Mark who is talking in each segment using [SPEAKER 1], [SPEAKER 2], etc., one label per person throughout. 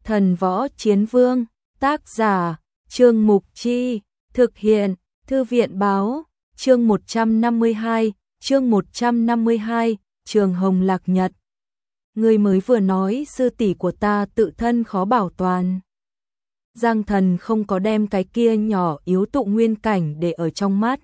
[SPEAKER 1] Thần Võ Chiến Vương, tác giả, Trương Mục Chi, thực hiện, Thư viện báo, chương 152, Trường Hồng Lạc Nhật. Ngươi mới vừa nói sư tỷ của ta tự thân khó bảo toàn. Giang Thần không có đem cái kia nhỏ yếu tụ nguyên cảnh để ở trong mắt.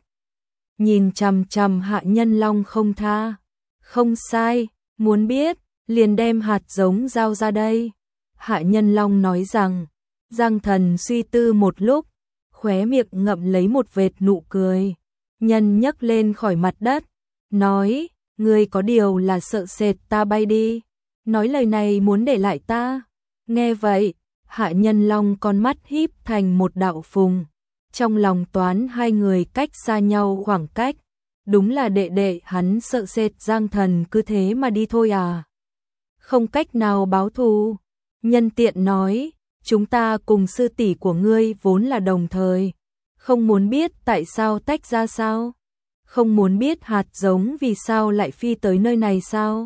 [SPEAKER 1] Nhìn chằm chằm Hạ Nhân Long không tha. Không sai, muốn biết, liền đem hạt giống giao ra đây. Hạ Nhân Long nói rằng, Giang Thần suy tư một lúc, khóe miệng ngậm lấy một vệt nụ cười. Nhân nhấc lên khỏi mặt đất, nói, ngươi có điều là sợ sệt ta bay đi. Nói lời này muốn để lại ta. Nghe vậy, Hạ Nhân Long con mắt híp thành một đạo phùng. Trong lòng toán hai người cách xa nhau khoảng cách. Đúng là đệ đệ hắn sợ sệt Giang Thần cứ thế mà đi thôi à. Không cách nào báo thù. Nhân tiện nói, chúng ta cùng sư tỷ của ngươi vốn là đồng thời. Không muốn biết tại sao tách ra sao? Không muốn biết hạt giống vì sao lại phi tới nơi này sao?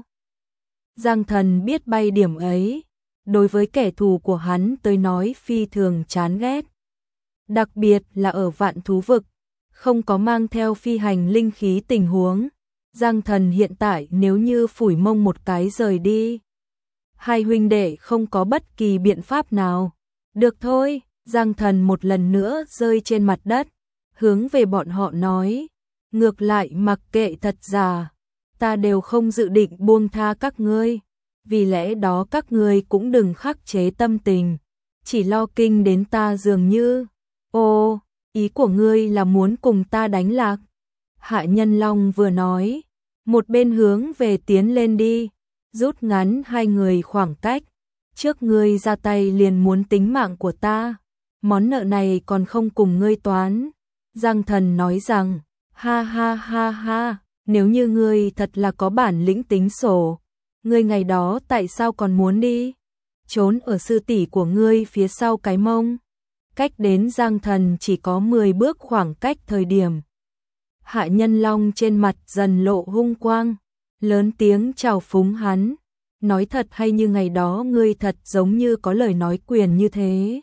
[SPEAKER 1] Giang Thần biết bay điểm ấy, đối với kẻ thù của hắn tới nói phi thường chán ghét. Đặc biệt là ở Vạn Thú Vực, không có mang theo phi hành linh khí tình huống. Giang Thần hiện tại nếu như phủi mông một cái rời đi, hai huynh đệ không có bất kỳ biện pháp nào. Được thôi, Giang Thần một lần nữa rơi trên mặt đất, hướng về bọn họ nói, ngược lại mặc kệ thật giả, ta đều không dự định buông tha các ngươi, vì lẽ đó các ngươi cũng đừng khắc chế tâm tình, chỉ lo kinh đến ta dường như. Ô, ý của ngươi là muốn cùng ta đánh lạc? Hạ Nhân Long vừa nói, một bên hướng về tiến lên đi, rút ngắn hai người khoảng cách. Trước ngươi ra tay liền muốn tính mạng của ta, món nợ này còn không cùng ngươi toán. Giang Thần nói rằng, ha ha ha ha, nếu như ngươi thật là có bản lĩnh tính sổ, ngươi ngày đó tại sao còn muốn đi? Trốn ở sư tỷ của ngươi phía sau cái mông. Cách đến Giang Thần chỉ có 10 bước khoảng cách thời điểm. Hạ Nhân Long trên mặt dần lộ hung quang, lớn tiếng chào phúng hắn. Nói thật hay như ngày đó ngươi thật giống như có lời nói quyền như thế.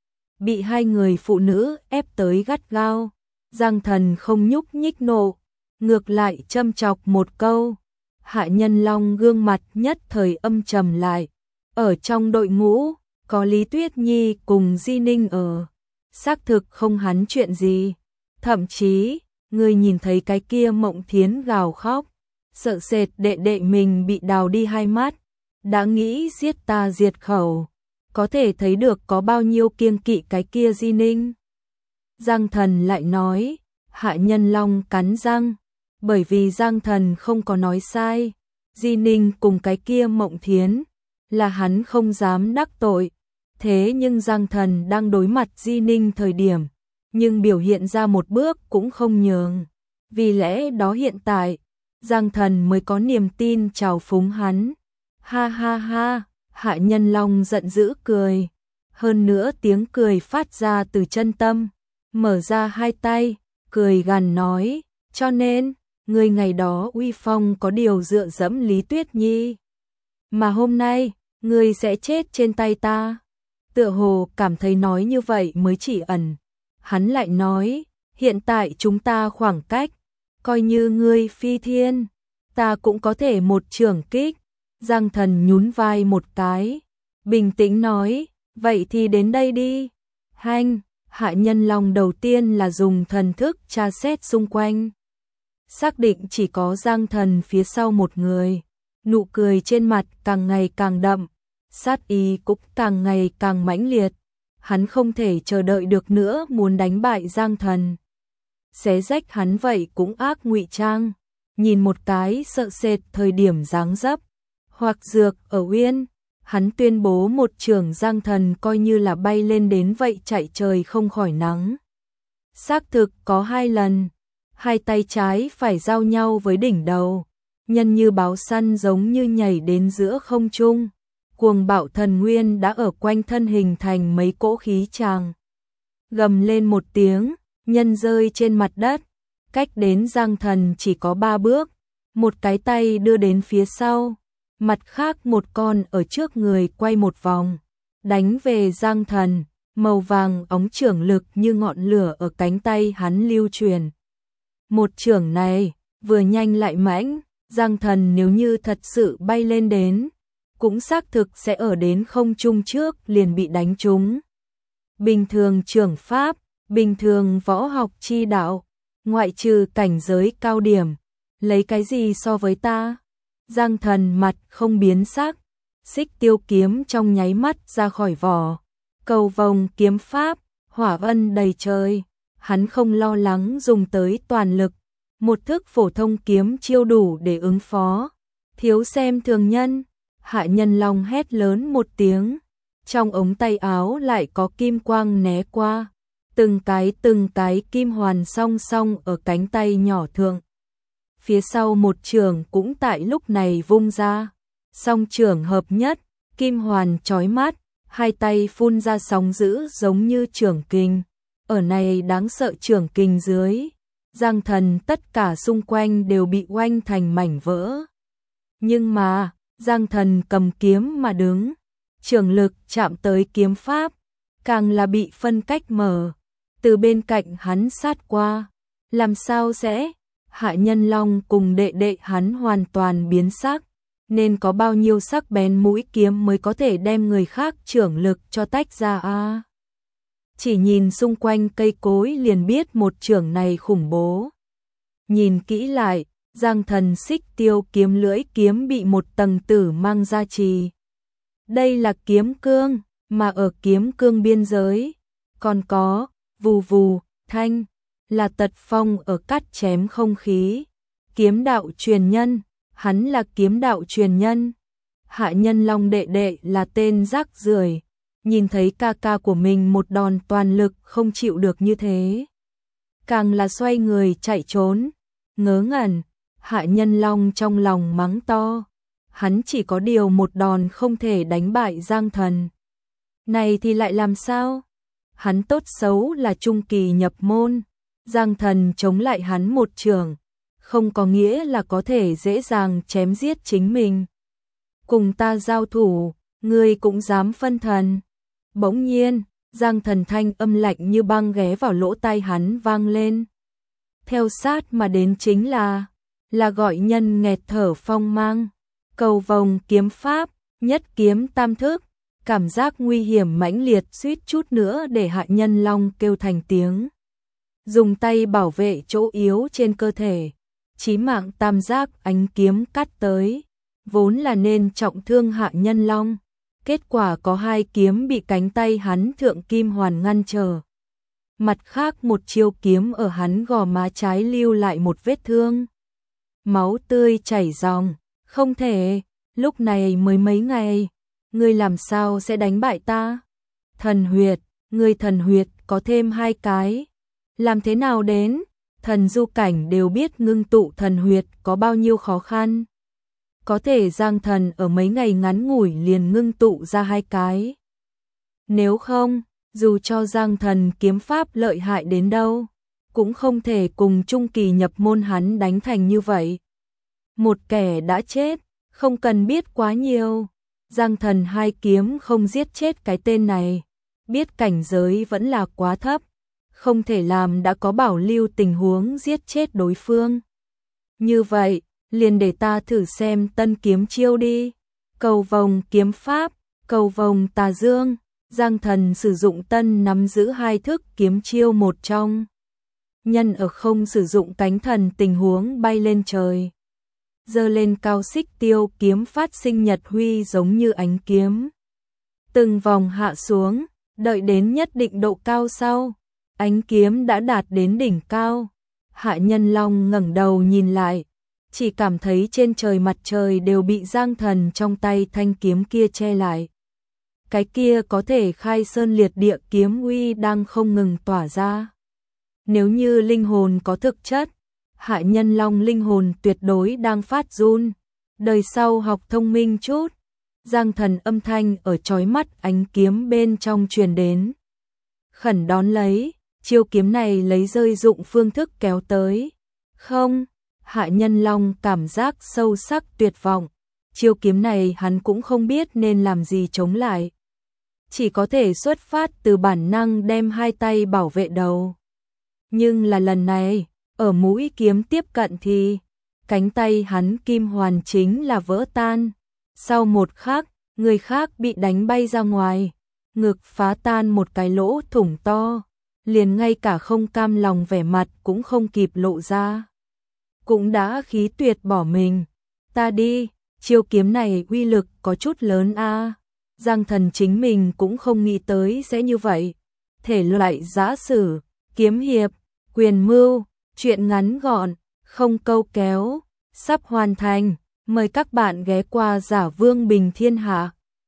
[SPEAKER 1] Bị hai người phụ nữ ép tới gắt gao, Giang Thần không nhúc nhích nộ, ngược lại châm chọc một câu. Hạ Nhân Long gương mặt nhất thời âm trầm lại. Ở trong đội ngũ, có Lý Tuyết Nhi cùng Di Ninh ở. Xác thực không hắn chuyện gì. Thậm chí, ngươi nhìn thấy cái kia Mộng Thiến gào khóc, sợ sệt đệ đệ mình bị đào đi hai mắt. Đã nghĩ giết ta diệt khẩu, có thể thấy được có bao nhiêu kiêng kỵ cái kia Di Ninh. Giang Thần lại nói, Hạ Nhân Long cắn răng, bởi vì Giang Thần không có nói sai, Di Ninh cùng cái kia Mộng Thiến, là hắn không dám đắc tội. Thế nhưng Giang Thần đang đối mặt Di Ninh thời điểm, nhưng biểu hiện ra một bước cũng không nhường. Vì lẽ đó hiện tại, Giang Thần mới có niềm tin trào phúng hắn. Ha ha ha, Hạ Nhân Long giận dữ cười. Hơn nữa tiếng cười phát ra từ chân tâm. Mở ra hai tay, cười gằn nói, cho nên, người ngày đó uy phong có điều dựa dẫm Lý Tuyết Nhi. Mà hôm nay, người sẽ chết trên tay ta. Tựa hồ cảm thấy nói như vậy mới chỉ ẩn. Hắn lại nói, hiện tại chúng ta khoảng cách, coi như ngươi phi thiên, ta cũng có thể một chưởng kích. Giang Thần nhún vai một cái, bình tĩnh nói, vậy thì đến đây đi. Hanh, Hạ Nhân Long đầu tiên là dùng thần thức tra xét xung quanh. Xác định chỉ có Giang Thần phía sau một người, nụ cười trên mặt càng ngày càng đậm, sát ý cũng càng ngày càng mãnh liệt. Hắn không thể chờ đợi được nữa muốn đánh bại Giang Thần. Xé rách hắn vậy cũng ác ngụy trang, nhìn một cái sợ sệt thời điểm dáng dấp. Hoặc dược ở Uyên, hắn tuyên bố một chưởng Giang Thần coi như là bay lên đến vậy chạy trời không khỏi nắng. Xác thực có hai lần, hai tay trái phải giao nhau với đỉnh đầu, nhân như báo săn giống như nhảy đến giữa không trung. Cuồng bạo thần nguyên đã ở quanh thân hình thành mấy cỗ khí tràng. Gầm lên một tiếng, nhân rơi trên mặt đất, cách đến Giang Thần chỉ có 3 bước, một cái tay đưa đến phía sau, mặt khác một con ở trước người quay một vòng, đánh về Giang Thần, màu vàng óng chưởng lực như ngọn lửa ở cánh tay hắn lưu truyền. Một chưởng này, vừa nhanh lại mãnh, Giang Thần nếu như thật sự bay lên đến, cũng xác thực sẽ ở đến không trung trước liền bị đánh trúng. Bình thường chưởng pháp, bình thường võ học chi đạo, ngoại trừ cảnh giới cao điểm, lấy cái gì so với ta? Giang Thần mặt không biến sắc, xích tiêu kiếm trong nháy mắt ra khỏi vỏ, cầu vồng kiếm pháp, hỏa vân đầy trời, hắn không lo lắng dùng tới toàn lực, một thức phổ thông kiếm chiêu đủ để ứng phó. Thiếu xem thường nhân, Hạ Nhân Long hét lớn một tiếng, trong ống tay áo lại có kim quang né qua, từng cái kim hoàn song song ở cánh tay nhỏ thượng. Phía sau một chưởng cũng tại lúc này vung ra, song chưởng hợp nhất, kim hoàn chói mắt, hai tay phun ra sóng dữ giống như chưởng kình. Ở này đáng sợ chưởng kình dưới, Giang Thần tất cả xung quanh đều bị oanh thành mảnh vỡ. Nhưng mà, Giang Thần cầm kiếm mà đứng, chưởng lực chạm tới kiếm pháp, càng là bị phân cách mở, từ bên cạnh hắn sát qua. Làm sao sẽ? Hạ Nhân Long cùng đệ đệ hắn hoàn toàn biến sắc, nên có bao nhiêu sắc bén mũi kiếm mới có thể đem người khác chưởng lực cho tách ra a? Chỉ nhìn xung quanh cây cối liền biết một chưởng này khủng bố. Nhìn kỹ lại, Giang Thần xích tiêu kiếm lưỡi kiếm bị một tầng tử mang ra trì. Đây là kiếm cương, mà ở kiếm cương biên giới, còn có vù vù thanh, là Tật Phong ở cắt chém không khí. Kiếm đạo truyền nhân, hắn là kiếm đạo truyền nhân. Hạ Nhân Long đệ đệ là tên rác rưởi, nhìn thấy ca ca của mình một đòn toàn lực không chịu được như thế, càng là xoay người chạy trốn. Ngớ ngẩn, Hạ Nhân Long trong lòng mắng to, hắn chỉ có điều một đòn không thể đánh bại Giang Thần. Này thì lại làm sao? Hắn tốt xấu là trung kỳ nhập môn, Giang Thần chống lại hắn một chưởng, không có nghĩa là có thể dễ dàng chém giết chính mình. Cùng ta giao thủ, ngươi cũng dám phân thần. Bỗng nhiên, Giang Thần thanh âm lạnh như băng ghé vào lỗ tai hắn vang lên. Theo sát mà đến chính là gọi nhân nghẹt thở phong mang, cầu vồng kiếm pháp, nhất kiếm tam thức. Cảm giác nguy hiểm mãnh liệt suýt chút nữa để Hạ Nhân Long kêu thành tiếng. Dùng tay bảo vệ chỗ yếu trên cơ thể, chí mạng tam giác ánh kiếm cắt tới, vốn là nên trọng thương Hạ Nhân Long, kết quả có hai kiếm bị cánh tay hắn thượng kim hoàn ngăn trở. Mặt khác một chiêu kiếm ở hắn gò má trái lưu lại một vết thương. Máu tươi chảy ròng, không thể, lúc này mới mấy ngày, ngươi làm sao sẽ đánh bại ta? Thần huyệt, ngươi thần huyệt có thêm hai cái. Làm thế nào đến? Thần du cảnh đều biết ngưng tụ thần huyệt có bao nhiêu khó khăn. Có thể Giang Thần ở mấy ngày ngắn ngủi liền ngưng tụ ra hai cái. Nếu không, dù cho Giang Thần kiếm pháp lợi hại đến đâu, cũng không thể cùng trung kỳ nhập môn hắn đánh thành như vậy. Một kẻ đã chết, không cần biết quá nhiều. Giang Thần hai kiếm không giết chết cái tên này, biết cảnh giới vẫn là quá thấp, không thể làm đã có bảo lưu tình huống giết chết đối phương. Như vậy, liền để ta thử xem tân kiếm chiêu đi. Cầu vồng kiếm pháp, cầu vồng tà dương, Giang Thần sử dụng tân nắm giữ hai thức kiếm chiêu một trong. Nhân ở không sử dụng cánh thần tình huống bay lên trời. Giơ lên cao xích tiêu kiếm phát sinh nhật huy giống như ánh kiếm. Từng vòng hạ xuống, đợi đến nhất định độ cao sau, ánh kiếm đã đạt đến đỉnh cao. Hạ Nhân Long ngẩng đầu nhìn lại, chỉ cảm thấy trên trời mặt trời đều bị Giang Thần trong tay thanh kiếm kia che lại. Cái kia có thể khai sơn liệt địa kiếm uy đang không ngừng tỏa ra. Nếu như linh hồn có thực chất, Hạ Nhân Long linh hồn tuyệt đối đang phát run. Đời sau học thông minh chút. Giang Thần âm thanh ở chói mắt ánh kiếm bên trong truyền đến. Khẩn đón lấy, chiêu kiếm này lấy rơi dụng phương thức kéo tới. Không, Hạ Nhân Long cảm giác sâu sắc tuyệt vọng. Chiêu kiếm này hắn cũng không biết nên làm gì chống lại. chỉ có thể xuất phát từ bản năng đem hai tay bảo vệ đầu. Nhưng là lần này, ở mũi kiếm tiếp cận thì cánh tay hắn kim hoàn chính là vỡ tan. Sau một khắc, người khác bị đánh bay ra ngoài, ngực phá tan một cái lỗ thủng to, liền ngay cả không cam lòng vẻ mặt cũng không kịp lộ ra. Cũng đã khí tuyệt bỏ mình. Ta đi, chiêu kiếm này uy lực có chút lớn a. Giang Thần chính mình cũng không nghĩ tới sẽ như vậy. Thể loại giã sử, kiếm hiệp, quyền mưu, truyện ngắn gọn, không câu kéo, sắp hoàn thành. Mời các bạn ghé qua Giả Vương Bình Thiên Hạ.